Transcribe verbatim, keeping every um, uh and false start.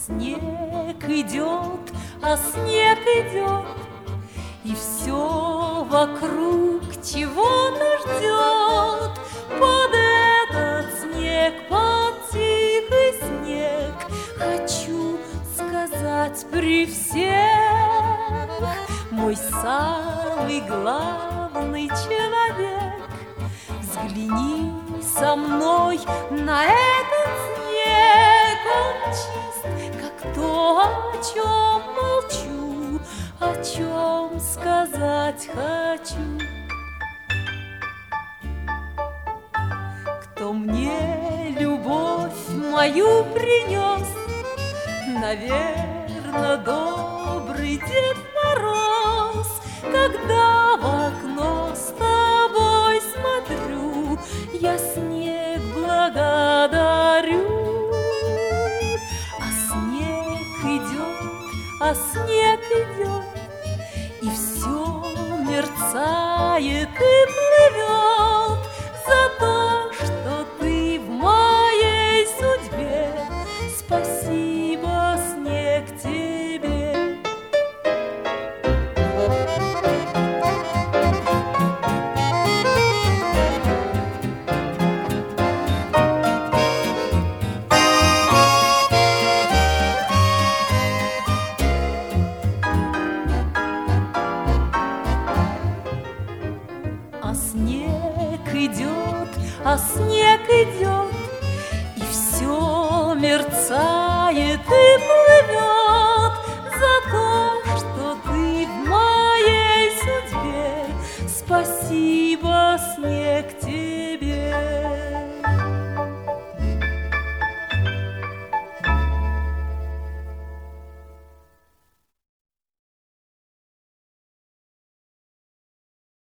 снег идет, а снег идет, и все вокруг чего-то ждет. Под этот снег, под тихий снег, хочу сказать при всех: мой самый главный человек, взгляни со мной на этот снег. Он чист, как то, о чем молчу, о чем сказать хочу. Кто мне любовь мою принес? Наверно, добрый Дед Мороз. Когда в окно с тобой смотрю, я снег благодарю. А снег идет, а снег идет, и все мерцает и плывет за то, что ты в моей судьбе. Спасибо, снег, тебе. А снег идет, а снег идет, и все мерцает и плывет за то, что ты в моей судьбе. Спасибо, снег, тебе.